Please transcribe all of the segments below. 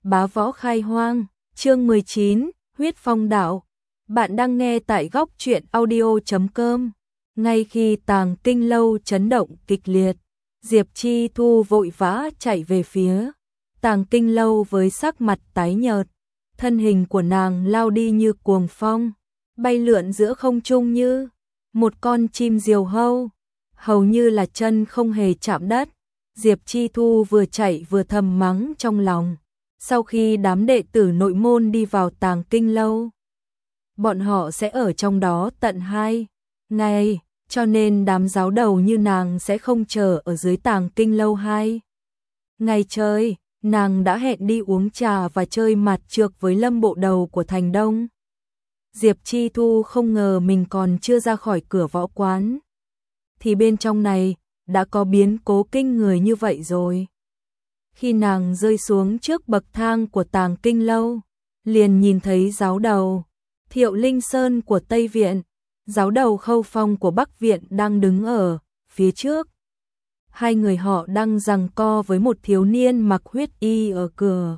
Bá Võ Khai Hoang, chương 19, Huyết Phong Đạo. Bạn đang nghe tại góc truyện audio.com. Ngay khi Tàng Kinh Lâu chấn động kịch liệt, Diệp Chi Thu vội vã chạy về phía Tàng Kinh Lâu với sắc mặt tái nhợt. Thân hình của nàng lao đi như cuồng phong, bay lượn giữa không trung như một con chim diều hâu, hầu như là chân không hề chạm đất. Diệp Chi Thu vừa chạy vừa thầm mắng trong lòng. Sau khi đám đệ tử nội môn đi vào Tàng Kinh Lâu, bọn họ sẽ ở trong đó tận 2 ngày, cho nên đám giáo đầu như nàng sẽ không chờ ở dưới Tàng Kinh Lâu 2 ngày chơi. Nàng đã hẹn đi uống trà và chơi mặt trược với Lâm bộ đầu của Thành Đông. Diệp Chi Thu không ngờ mình còn chưa ra khỏi cửa võ quán, thì bên trong này đã có biến cố kinh người như vậy rồi. Khi nàng rơi xuống trước bậc thang của Tàng Kinh Lâu, liền nhìn thấy giáo đầu Thiệu Linh Sơn của Tây Viện, giáo đầu Khâu Phong của Bắc Viện đang đứng ở phía trước. Hai người họ đang giằng co với một thiếu niên mặc huyết y ở cửa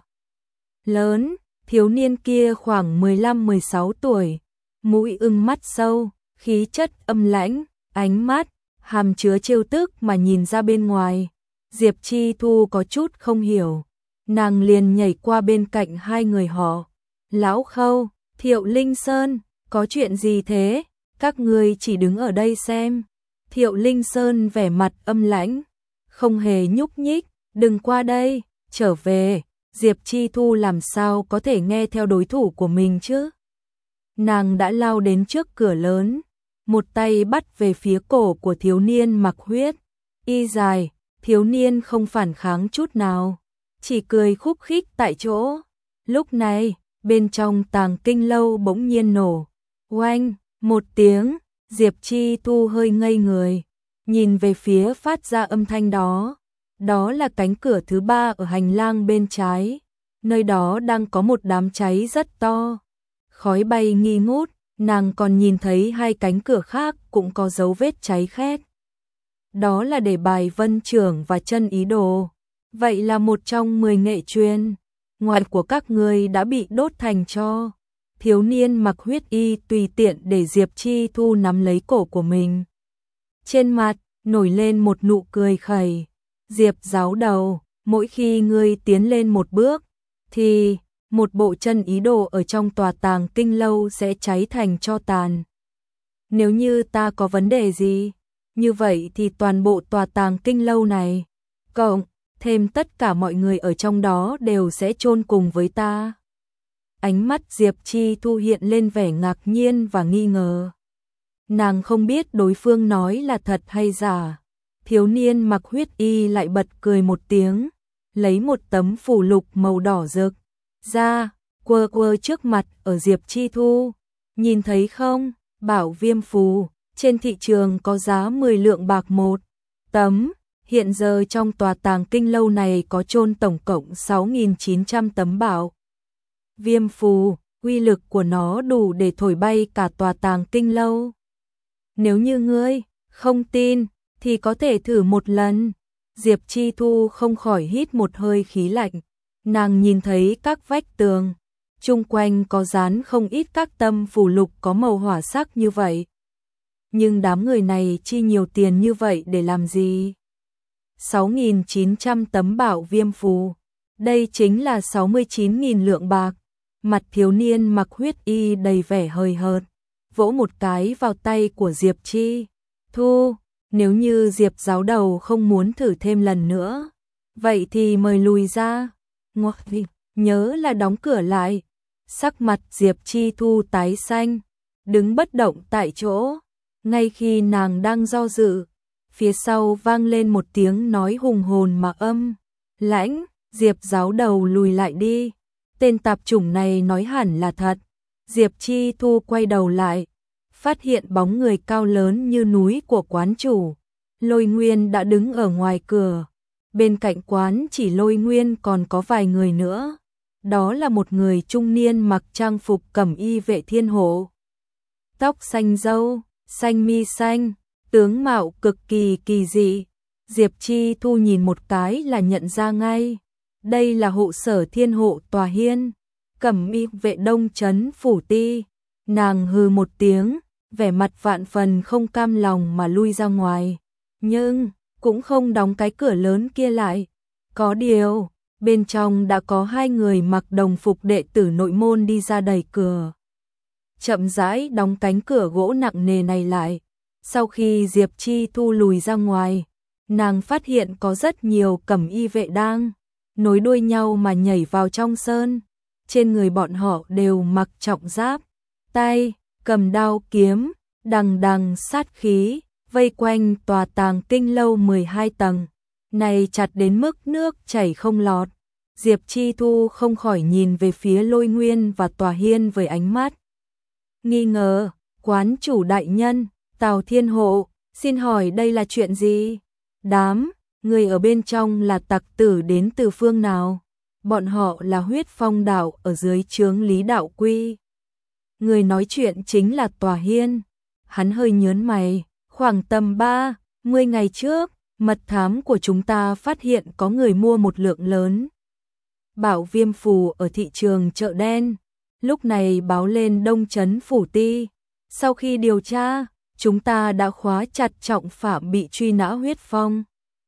lớn. Thiếu niên kia khoảng 15-16 tuổi, mũi ưng mắt sâu, khí chất âm lãnh, ánh mắt hàm chứa trêu tức mà nhìn ra bên ngoài. Diệp Chi Thu có chút không hiểu, nàng liền nhảy qua bên cạnh hai người họ. Lão Khâu, Thiệu Linh Sơn, có chuyện gì thế? Các ngươi chỉ đứng ở đây xem. Thiệu Linh Sơn vẻ mặt âm lãnh, không hề nhúc nhích. Đừng qua đây, trở về. Diệp Chi Thu làm sao có thể nghe theo đối thủ của mình chứ? Nàng đã lao đến trước cửa lớn, một tay bắt về phía cổ của thiếu niên mặc huyết y dài. Thiếu niên không phản kháng chút nào, chỉ cười khúc khích tại chỗ. Lúc này, bên trong Tàng Kinh Lâu bỗng nhiên nổ oanh một tiếng. Diệp Chi Thu hơi ngây người, nhìn về phía phát ra âm thanh đó. Đó là cánh cửa thứ 3 ở hành lang bên trái. Nơi đó đang có một đám cháy rất to, khói bay nghi ngút. Nàng còn nhìn thấy 2 cánh cửa khác cũng có dấu vết cháy khét. Đó là để bài Vân Trưởng và Chân Ý Đồ. Vậy là một trong 10 nghệ truyền ngoại của các ngươi đã bị đốt thành tro. Thiếu niên mặc huyết y tùy tiện để Diệp Chi Thu nắm lấy cổ của mình. Trên mặt nổi lên một nụ cười khẩy. Diệp giáo đầu, mỗi khi ngươi tiến lên một bước, thì một bộ chân ý đồ ở trong tòa Tàng Kinh Lâu sẽ cháy thành tro tàn. Nếu như ta có vấn đề gì, như vậy thì toàn bộ tòa Tàng Kinh Lâu này, cộng thêm tất cả mọi người ở trong đó đều sẽ chôn cùng với ta. Ánh mắt Diệp Chi Thu hiện lên vẻ ngạc nhiên và nghi ngờ. Nàng không biết đối phương nói là thật hay giả. Thiếu niên mặc huyết y lại bật cười một tiếng, lấy một tấm phù lục màu đỏ rực ra, quơ quơ trước mặt ở Diệp Chi Thu. Nhìn thấy không, bảo viêm phù, trên thị trường có giá 10 lượng bạc một tấm. Hiện giờ trong tòa Tàng Kinh Lâu này có chôn tổng cộng 6.900 tấm bảo viêm phù, uy lực của nó đủ để thổi bay cả tòa Tàng Kinh Lâu. Nếu như ngươi không tin, thì có thể thử một lần. Diệp Chi Thu không khỏi hít một hơi khí lạnh. Nàng nhìn thấy các vách tường chung quanh có dán không ít các tâm phù lục có màu hỏa sắc như vậy. Nhưng đám người này chi nhiều tiền như vậy để làm gì? 6.900 tấm bảo viêm phù, đây chính là 69.000 lượng bạc. Mặt thiếu niên mặc huyết y đầy vẻ hời hợt, vỗ một cái vào tay của Diệp Chi Thu. Nếu như Diệp giáo đầu không muốn thử thêm lần nữa, vậy thì mời lùi ra. Nhớ là đóng cửa lại. Sắc mặt Diệp Chi Thu tái xanh, đứng bất động tại chỗ. Ngay khi nàng đang do dự, phía sau vang lên một tiếng nói hùng hồn mà âm lãnh. Diệp giáo đầu lùi lại đi. Tên tạp chủng này nói hẳn là thật. Diệp Chi Thu quay đầu lại, phát hiện bóng người cao lớn như núi của quán chủ Lôi Nguyên đã đứng ở ngoài cửa. Bên cạnh quán chỉ Lôi Nguyên còn có vài người nữa. Đó là một người trung niên mặc trang phục cẩm y vệ thiên hộ, tóc xanh râu, xanh mi xanh, tướng mạo cực kỳ kỳ dị. Diệp Chi Thu nhìn một cái là nhận ra ngay. Đây là hộ sở thiên hộ tòa hiên, Cẩm Y vệ đông trấn phủ ti. Nàng hừ một tiếng, vẻ mặt vạn phần không cam lòng mà lui ra ngoài, nhưng cũng không đóng cái cửa lớn kia lại. Có điều, bên trong đã có hai người mặc đồng phục đệ tử nội môn đi ra đẩy cửa. Chậm rãi đóng cánh cửa gỗ nặng nề này lại. Sau khi Diệp Chi Thu lùi ra ngoài, nàng phát hiện có rất nhiều cẩm y vệ đang nối đuôi nhau mà nhảy vào trong sơn. Trên người bọn họ đều mặc trọng giáp, tay cầm đao kiếm, đằng đằng sát khí, vây quanh tòa Tàng Kinh lâu 12 tầng, này chặt đến mức nước chảy không lọt. Diệp Chi Thu không khỏi nhìn về phía Lôi Nguyên và tòa hiên với ánh mắt nghi ngờ. Quán chủ đại nhân, Tào Thiên Hộ, xin hỏi đây là chuyện gì? Đám người ở bên trong là tặc tử đến từ phương nào? Bọn họ là Huyết Phong đạo ở dưới trướng Lý Đạo Quy. Người nói chuyện chính là tòa hiên. Hắn hơi nhớn mày, khoảng tầm 30 ngày trước, mật thám của chúng ta phát hiện có người mua một lượng lớn bảo viêm phù ở thị trường chợ đen. Lúc này báo lên Đông Trấn phủ ti. Sau khi điều tra, chúng ta đã khóa chặt trọng phạm bị truy nã Huyết Phong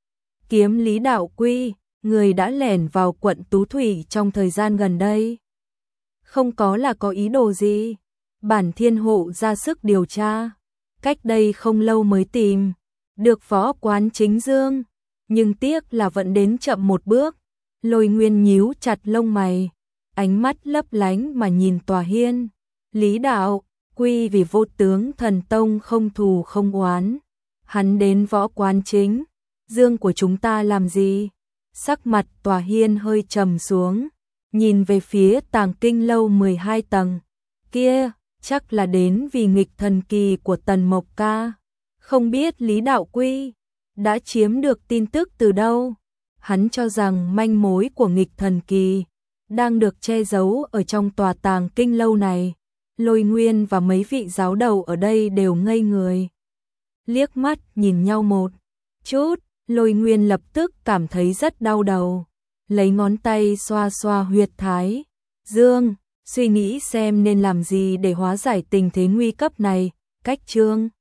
kiếm Lý Đạo Quy, người đã lẻn vào quận Tú Thủy trong thời gian gần đây. Không có là có ý đồ gì. Bản Thiên Hộ ra sức điều tra, cách đây không lâu mới tìm được Võ Quán Chính Dương, nhưng tiếc là vẫn đến chậm một bước. Lôi Nguyên nhíu chặt lông mày, ánh mắt lấp lánh mà nhìn tòa hiên. Lý Đạo Quy vì Vô Tướng Thần Tông không thù không oán, hắn đến Võ Quán Chính Dương của chúng ta làm gì? Sắc mặt tòa hiên hơi trầm xuống, nhìn về phía Tàng Kinh lâu 12 tầng. Kia, chắc là đến vì nghịch thần kỳ của Tần Mộc Ca. Không biết Lý Đạo Quy đã chiếm được tin tức từ đâu. Hắn cho rằng manh mối của nghịch thần kỳ đang được che giấu ở trong tòa Tàng Kinh lâu này. Lôi Nguyên và mấy vị giáo đầu ở đây đều ngây người, liếc mắt nhìn nhau một chút. Lôi Nguyên lập tức cảm thấy rất đau đầu, lấy ngón tay xoa xoa huyệt thái dương, suy nghĩ xem nên làm gì để hóa giải tình thế nguy cấp này. Cách chương